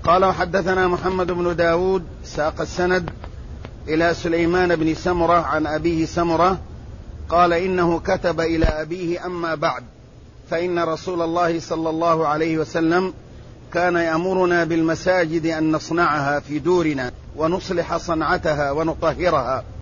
قال وحدثنا محمد بن داود ساق السند إلى سليمان بن سمرة عن أبيه سمرة قال إنه كتب إلى أبيه أما بعد فإن رسول الله صلى الله عليه وسلم كان يأمرنا بالمساجد أن نصنعها في دورنا ونصلح صنعتها ونطهرها